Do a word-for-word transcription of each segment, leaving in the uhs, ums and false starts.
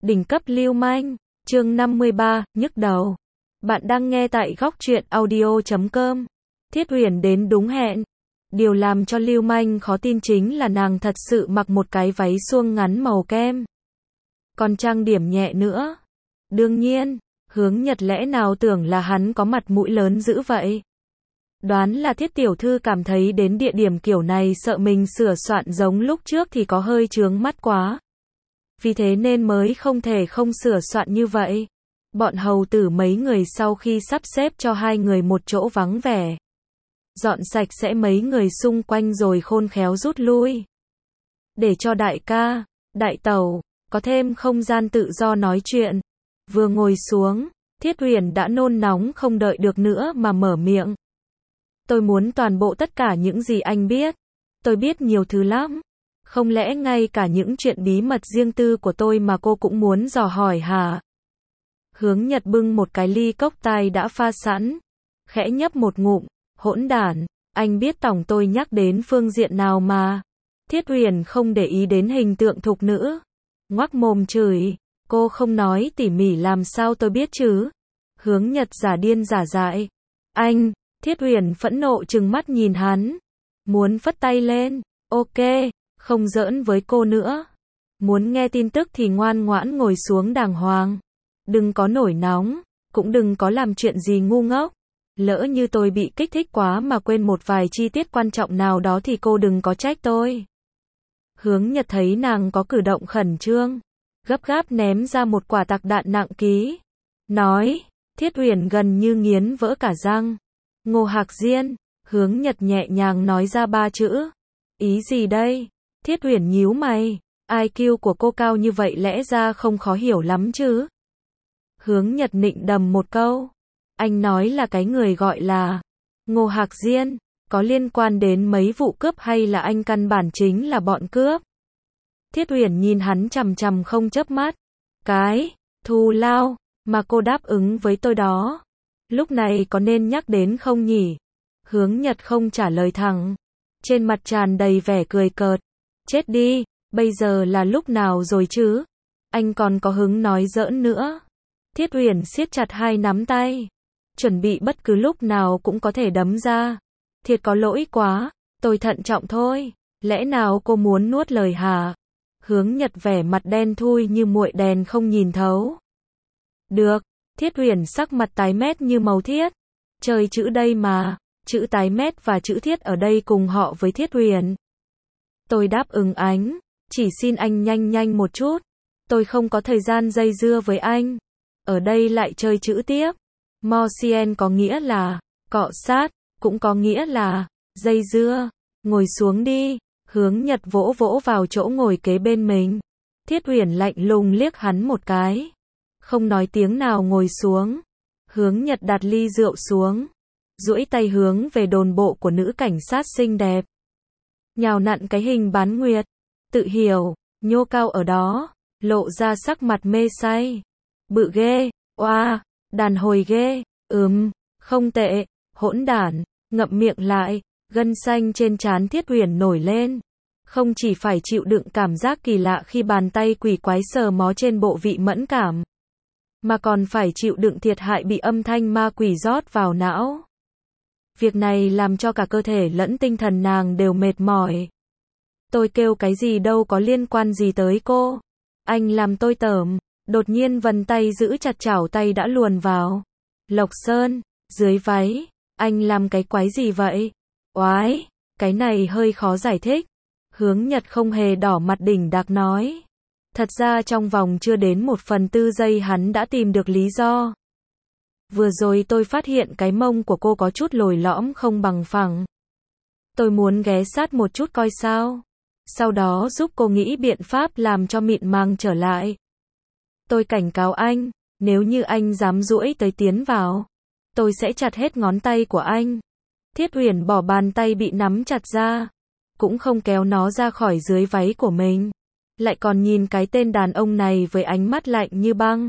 Đỉnh cấp lưu manh, chương năm mươi ba, nhức đầu. Bạn đang nghe tại góc truyện audio chấm com. Thiết Uyển đến đúng hẹn. Điều làm cho lưu manh khó tin chính là nàng thật sự mặc một cái váy suông ngắn màu kem. Còn trang điểm nhẹ nữa. Đương nhiên, Hướng Nhật lẽ nào tưởng là hắn có mặt mũi lớn dữ vậy. Đoán là Thiết tiểu thư cảm thấy đến địa điểm kiểu này sợ mình sửa soạn giống lúc trước thì có hơi chướng mắt quá. Vì thế nên mới không thể không sửa soạn như vậy. Bọn hầu tử mấy người sau khi sắp xếp cho hai người một chỗ vắng vẻ, dọn sạch sẽ mấy người xung quanh rồi khôn khéo rút lui. Để cho đại ca, đại tẩu, có thêm không gian tự do nói chuyện. Vừa ngồi xuống, Thiết Uyển đã nôn nóng không đợi được nữa mà mở miệng. Tôi muốn toàn bộ tất cả những gì anh biết. Tôi biết nhiều thứ lắm. Không lẽ ngay cả những chuyện bí mật riêng tư của tôi mà cô cũng muốn dò hỏi hả? Hướng Nhật bưng một cái ly cốc tai đã pha sẵn, khẽ nhấp một ngụm, hỗn đản, anh biết tổng tôi nhắc đến phương diện nào mà. Thiết Uyển không để ý đến hình tượng thục nữ, ngoác mồm chửi, cô không nói tỉ mỉ làm sao tôi biết chứ? Hướng Nhật giả điên giả dại. Anh, Thiết Uyển phẫn nộ trừng mắt nhìn hắn, muốn phất tay lên, ok, không giỡn với cô nữa. Muốn nghe tin tức thì ngoan ngoãn ngồi xuống đàng hoàng. Đừng có nổi nóng, cũng đừng có làm chuyện gì ngu ngốc. Lỡ như tôi bị kích thích quá mà quên một vài chi tiết quan trọng nào đó thì cô đừng có trách tôi. Hướng Nhật thấy nàng có cử động khẩn trương, gấp gáp ném ra một quả tạc đạn nặng ký. Nói, Thiết Uyển gần như nghiến vỡ cả răng. Ngô Hạc Diên, Hướng Nhật nhẹ nhàng nói ra ba chữ. Ý gì đây? Thiết Uyển nhíu mày, i kiu của cô cao như vậy lẽ ra không khó hiểu lắm chứ. Hướng Nhật nịnh đầm một câu. Anh nói là cái người gọi là Ngô Hạc Diên, có liên quan đến mấy vụ cướp hay là anh căn bản chính là bọn cướp? Thiết Uyển nhìn hắn chằm chằm không chớp mắt. Cái, thù lao, mà cô đáp ứng với tôi đó. Lúc này có nên nhắc đến không nhỉ? Hướng Nhật không trả lời thẳng. Trên mặt tràn đầy vẻ cười cợt. Chết đi, bây giờ là lúc nào rồi chứ? Anh còn có hứng nói giỡn nữa. Thiết Uyển siết chặt hai nắm tay, chuẩn bị bất cứ lúc nào cũng có thể đấm ra. Thiệt có lỗi quá, tôi thận trọng thôi. Lẽ nào cô muốn nuốt lời hả? Hướng Nhật vẻ mặt đen thui như muội đèn không nhìn thấu. Được, Thiết Uyển sắc mặt tái mét như màu thiết. Chơi chữ đây mà, chữ tái mét và chữ thiết ở đây cùng họ với Thiết Uyển. Tôi đáp ứng anh, chỉ xin anh nhanh nhanh một chút. Tôi không có thời gian dây dưa với anh. Ở đây lại chơi chữ tiếp. Mosien có nghĩa là cọ sát, cũng có nghĩa là dây dưa. Ngồi xuống đi. Hướng Nhật vỗ vỗ vào chỗ ngồi kế bên mình. Thiết Uyển lạnh lùng liếc hắn một cái, không nói tiếng nào ngồi xuống. Hướng Nhật đặt ly rượu xuống, duỗi tay hướng về đồn bộ của nữ cảnh sát xinh đẹp, nhào nặn cái hình bán nguyệt. Tự hiểu, nhô cao ở đó, lộ ra sắc mặt mê say. Bự ghê, oa, đàn hồi ghê, ừm, không tệ, hỗn đản, ngậm miệng lại. Gân xanh trên trán Thiết Uyển nổi lên. Không chỉ phải chịu đựng cảm giác kỳ lạ khi bàn tay quỷ quái sờ mó trên bộ vị mẫn cảm, mà còn phải chịu đựng thiệt hại bị âm thanh ma quỷ rót vào não. Việc này làm cho cả cơ thể lẫn tinh thần nàng đều mệt mỏi. Tôi kêu cái gì đâu có liên quan gì tới cô. Anh làm tôi tởm. Đột nhiên vân tay giữ chặt chảo tay đã luồn vào. Lộc Sơn, dưới váy, anh làm cái quái gì vậy? Oái, cái này hơi khó giải thích. Hướng Nhật không hề đỏ mặt đỉnh đạc nói. Thật ra trong vòng chưa đến một phần tư giây hắn đã tìm được lý do. Vừa rồi tôi phát hiện cái mông của cô có chút lồi lõm không bằng phẳng. Tôi muốn ghé sát một chút coi sao. Sau đó giúp cô nghĩ biện pháp làm cho mịn màng trở lại. Tôi cảnh cáo anh, nếu như anh dám duỗi tới tiến vào, tôi sẽ chặt hết ngón tay của anh. Thiết Uyển bỏ bàn tay bị nắm chặt ra, cũng không kéo nó ra khỏi dưới váy của mình, lại còn nhìn cái tên đàn ông này với ánh mắt lạnh như băng.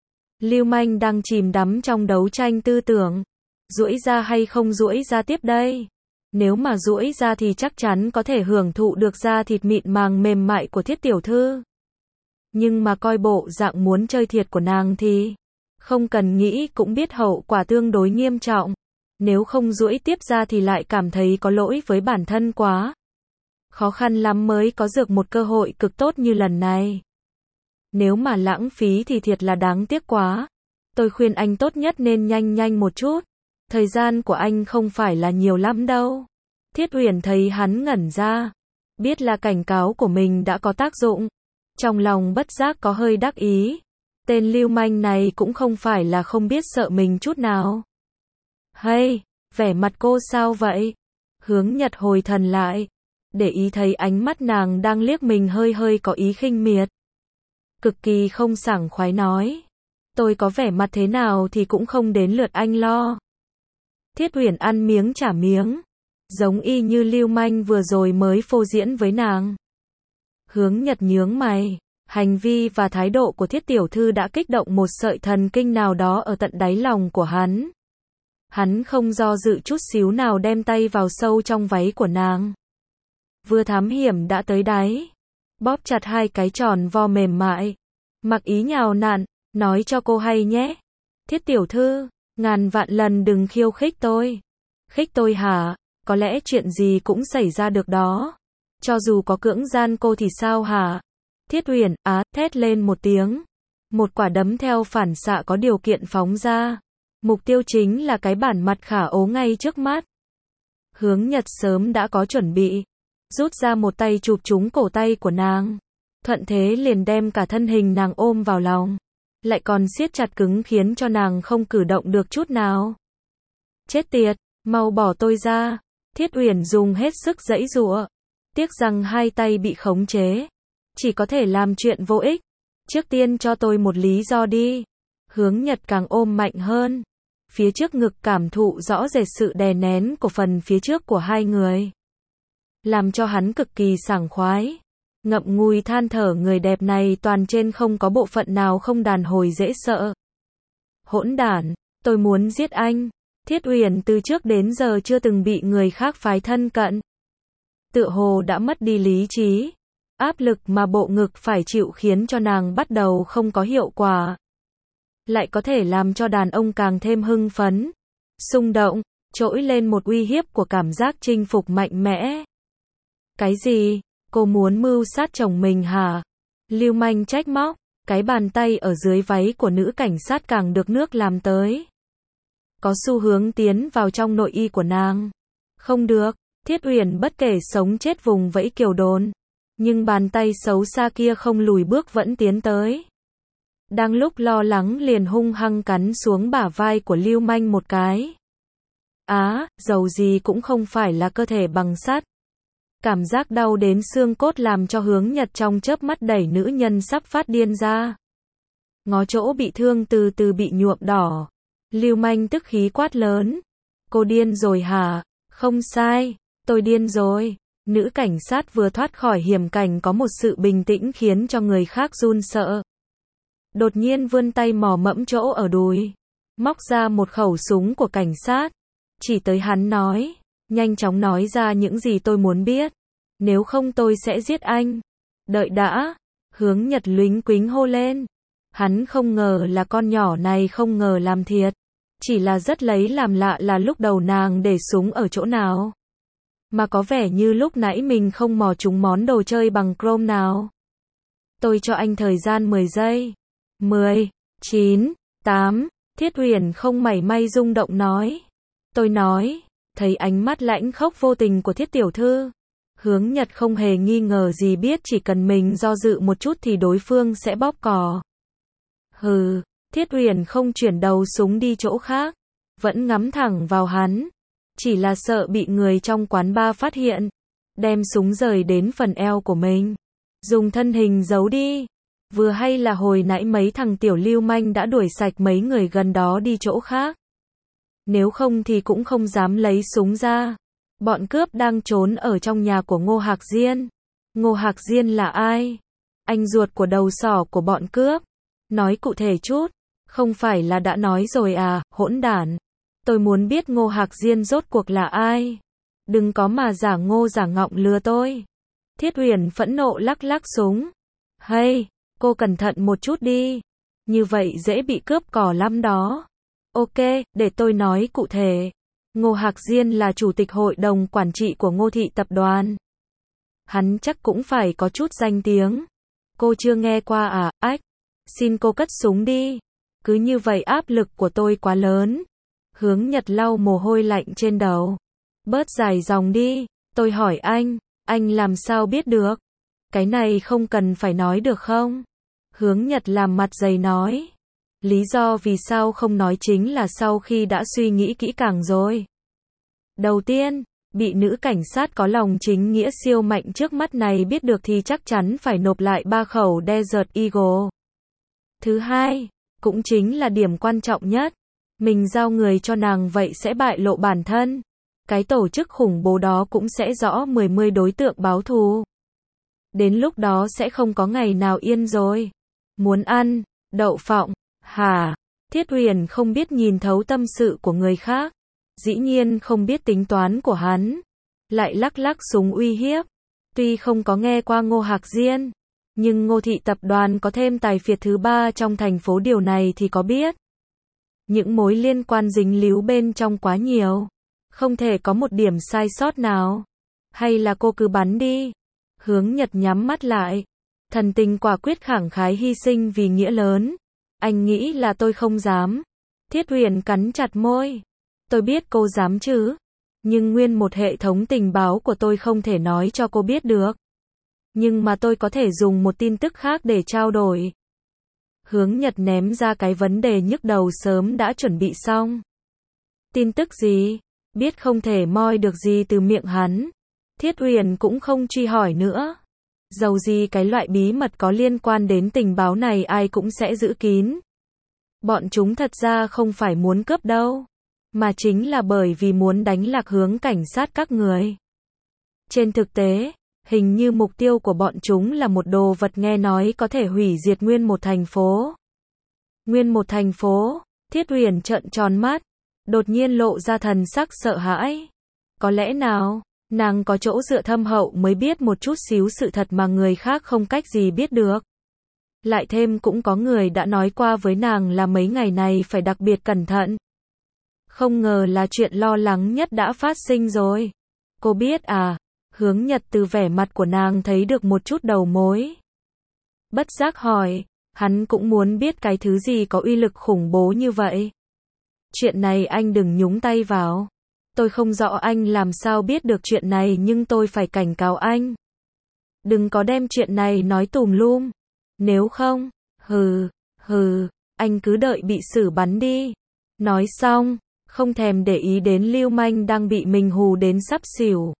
Lưu manh đang chìm đắm trong đấu tranh tư tưởng. Duỗi ra hay không duỗi ra tiếp đây? Nếu mà duỗi ra thì chắc chắn có thể hưởng thụ được da thịt mịn màng mềm mại của Thiết tiểu thư. Nhưng mà coi bộ dạng muốn chơi thiệt của nàng thì không cần nghĩ cũng biết hậu quả tương đối nghiêm trọng. Nếu không duỗi tiếp ra thì lại cảm thấy có lỗi với bản thân quá. Khó khăn lắm mới có được một cơ hội cực tốt như lần này. Nếu mà lãng phí thì thiệt là đáng tiếc quá. Tôi khuyên anh tốt nhất nên nhanh nhanh một chút. Thời gian của anh không phải là nhiều lắm đâu. Thiết Uyển thấy hắn ngẩn ra. Biết là cảnh cáo của mình đã có tác dụng. Trong lòng bất giác có hơi đắc ý. Tên lưu manh này cũng không phải là không biết sợ mình chút nào. Hay, vẻ mặt cô sao vậy? Hướng Nhật hồi thần lại. Để ý thấy ánh mắt nàng đang liếc mình hơi hơi có ý khinh miệt. Cực kỳ không sảng khoái nói. Tôi có vẻ mặt thế nào thì cũng không đến lượt anh lo. Thiết Uyển ăn miếng trả miếng. Giống y như lưu manh vừa rồi mới phô diễn với nàng. Hướng Nhật nhướng mày. Hành vi và thái độ của Thiết tiểu thư đã kích động một sợi thần kinh nào đó ở tận đáy lòng của hắn. Hắn không do dự chút xíu nào đem tay vào sâu trong váy của nàng. Vừa thám hiểm đã tới đáy. Bóp chặt hai cái tròn vo mềm mại. Mặc ý nhào nặn, nói cho cô hay nhé. Thiết tiểu thư, ngàn vạn lần đừng khiêu khích tôi. Khích tôi hả? Có lẽ chuyện gì cũng xảy ra được đó. Cho dù có cưỡng gian cô thì sao hả? Thiết Uyển, á, thét lên một tiếng. Một quả đấm theo phản xạ có điều kiện phóng ra. Mục tiêu chính là cái bản mặt khả ố ngay trước mắt. Hướng Nhật sớm đã có chuẩn bị. Rút ra một tay chụp trúng cổ tay của nàng. Thuận thế liền đem cả thân hình nàng ôm vào lòng. Lại còn siết chặt cứng khiến cho nàng không cử động được chút nào. Chết tiệt, mau bỏ tôi ra. Thiết Uyển dùng hết sức giãy giụa. Tiếc rằng hai tay bị khống chế. Chỉ có thể làm chuyện vô ích. Trước tiên cho tôi một lý do đi. Hướng Nhật càng ôm mạnh hơn. Phía trước ngực cảm thụ rõ rệt sự đè nén của phần phía trước của hai người. Làm cho hắn cực kỳ sảng khoái. Ngậm ngùi than thở người đẹp này toàn trên không có bộ phận nào không đàn hồi dễ sợ. Hỗn đản, tôi muốn giết anh. Thiết Uyển từ trước đến giờ chưa từng bị người khác phái thân cận. Tựa hồ đã mất đi lý trí. Áp lực mà bộ ngực phải chịu khiến cho nàng bắt đầu không có hiệu quả. Lại có thể làm cho đàn ông càng thêm hưng phấn. Xung động, trỗi lên một uy hiếp của cảm giác chinh phục mạnh mẽ. Cái gì? Cô muốn mưu sát chồng mình hả? Lưu manh trách móc. Cái bàn tay ở dưới váy của nữ cảnh sát càng được nước làm tới. Có xu hướng tiến vào trong nội y của nàng. Không được. Thiết Uyển bất kể sống chết vùng vẫy kiều đồn. Nhưng bàn tay xấu xa kia không lùi bước vẫn tiến tới. Đang lúc lo lắng liền hung hăng cắn xuống bả vai của lưu manh một cái. Á, dầu gì cũng không phải là cơ thể bằng sắt. Cảm giác đau đến xương cốt làm cho Hướng Nhật trong chớp mắt đẩy nữ nhân sắp phát điên ra. Ngó chỗ bị thương từ từ bị nhuộm đỏ. Lưu manh tức khí quát lớn. Cô điên rồi hả? Không sai, tôi điên rồi. Nữ cảnh sát vừa thoát khỏi hiểm cảnh có một sự bình tĩnh khiến cho người khác run sợ. Đột nhiên vươn tay mò mẫm chỗ ở đùi. Móc ra một khẩu súng của cảnh sát. Chỉ tới hắn nói. Nhanh chóng nói ra những gì tôi muốn biết. Nếu không tôi sẽ giết anh. Đợi đã. Hướng Nhật lính quính hô lên. Hắn không ngờ là con nhỏ này không ngờ làm thiệt. Chỉ là rất lấy làm lạ là lúc đầu nàng để súng ở chỗ nào. Mà có vẻ như lúc nãy mình không mò trúng món đồ chơi bằng chrome nào. Tôi cho anh thời gian mười giây. mười, chín, tám, Thiết Uyển không mảy may rung động nói. Tôi nói, thấy ánh mắt lãnh khốc vô tình của Thiết tiểu thư. Hướng Nhật không hề nghi ngờ gì biết chỉ cần mình do dự một chút thì đối phương sẽ bóp cò. Hừ, Thiết Uyển không chuyển đầu súng đi chỗ khác. Vẫn ngắm thẳng vào hắn. Chỉ là sợ bị người trong quán bar phát hiện. Đem súng rời đến phần eo của mình. Dùng thân hình giấu đi. Vừa hay là hồi nãy mấy thằng tiểu lưu manh đã đuổi sạch mấy người gần đó đi chỗ khác. Nếu không thì cũng không dám lấy súng ra. Bọn cướp đang trốn ở trong nhà của Ngô Hạc Diên. Ngô Hạc Diên là ai? Anh ruột của đầu sỏ của bọn cướp. Nói cụ thể chút. Không phải là đã nói rồi à, hỗn đản. Tôi muốn biết Ngô Hạc Diên rốt cuộc là ai. Đừng có mà giả ngô giả ngọng lừa tôi. Thiết Uyển phẫn nộ lắc lắc súng. Hay, Cô cẩn thận một chút đi. Như vậy dễ bị cướp cỏ lắm đó. Ok, để tôi nói cụ thể. Ngô Hạc Diên là chủ tịch hội đồng quản trị của Ngô Thị Tập đoàn. Hắn chắc cũng phải có chút danh tiếng. Cô chưa nghe qua à? Ách, xin cô cất súng đi. Cứ như vậy áp lực của tôi quá lớn. Hướng Nhật lau mồ hôi lạnh trên đầu. Bớt dài dòng đi. Tôi hỏi anh, anh làm sao biết được? Cái này không cần phải nói được không? Hướng Nhật làm mặt dày nói. Lý do vì sao không nói chính là sau khi đã suy nghĩ kỹ càng rồi. Đầu tiên, bị nữ cảnh sát có lòng chính nghĩa siêu mạnh trước mắt này biết được thì chắc chắn phải nộp lại ba khẩu Desert Eagle. Thứ hai, cũng chính là điểm quan trọng nhất. Mình giao người cho nàng vậy sẽ bại lộ bản thân. Cái tổ chức khủng bố đó cũng sẽ rõ mười mươi đối tượng báo thù. Đến lúc đó sẽ không có ngày nào yên rồi. Muốn ăn đậu phộng hả? Thiết Huyền không biết nhìn thấu tâm sự của người khác. Dĩ nhiên không biết tính toán của hắn. Lại lắc lắc súng uy hiếp. Tuy không có nghe qua Ngô Hạc Diên, nhưng Ngô Thị Tập đoàn có thêm tài phiệt thứ ba trong thành phố, điều này thì có biết. Những mối liên quan dính líu bên trong quá nhiều. Không thể có một điểm sai sót nào. Hay là cô cứ bắn đi. Hướng Nhật nhắm mắt lại. Thần tình quả quyết khẳng khái hy sinh vì nghĩa lớn. Anh nghĩ là tôi không dám. Thiết Huyền cắn chặt môi. Tôi biết cô dám chứ. Nhưng nguyên một hệ thống tình báo của tôi không thể nói cho cô biết được. Nhưng mà tôi có thể dùng một tin tức khác để trao đổi. Hướng Nhật ném ra cái vấn đề nhức đầu sớm đã chuẩn bị xong. Tin tức gì? Biết không thể moi được gì từ miệng hắn. Thiết Huyền cũng không truy hỏi nữa. Dầu gì cái loại bí mật có liên quan đến tình báo này ai cũng sẽ giữ kín. Bọn chúng thật ra không phải muốn cướp đâu. Mà chính là bởi vì muốn đánh lạc hướng cảnh sát các người. Trên thực tế, hình như mục tiêu của bọn chúng là một đồ vật nghe nói có thể hủy diệt nguyên một thành phố. Nguyên một thành phố? Thiết Huyền trợn tròn mắt. Đột nhiên lộ ra thần sắc sợ hãi. Có lẽ nào, nàng có chỗ dựa thâm hậu mới biết một chút xíu sự thật mà người khác không cách gì biết được. Lại thêm cũng có người đã nói qua với nàng là mấy ngày này phải đặc biệt cẩn thận. Không ngờ là chuyện lo lắng nhất đã phát sinh rồi. Cô biết à? Hướng Nhật từ vẻ mặt của nàng thấy được một chút đầu mối. Bất giác hỏi, hắn cũng muốn biết cái thứ gì có uy lực khủng bố như vậy. Chuyện này anh đừng nhúng tay vào. Tôi không rõ anh làm sao biết được chuyện này nhưng tôi phải cảnh cáo anh. Đừng có đem chuyện này nói tùm lum. Nếu không, hừ, hừ, anh cứ đợi bị xử bắn đi. Nói xong, không thèm để ý đến lưu manh đang bị mình hù đến sắp xỉu.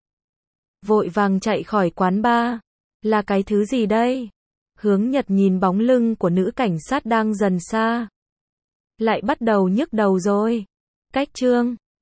Vội vàng chạy khỏi quán bar. Là cái thứ gì đây? Hướng Nhật nhìn bóng lưng của nữ cảnh sát đang dần xa. Lại bắt đầu nhức đầu rồi. Cách chương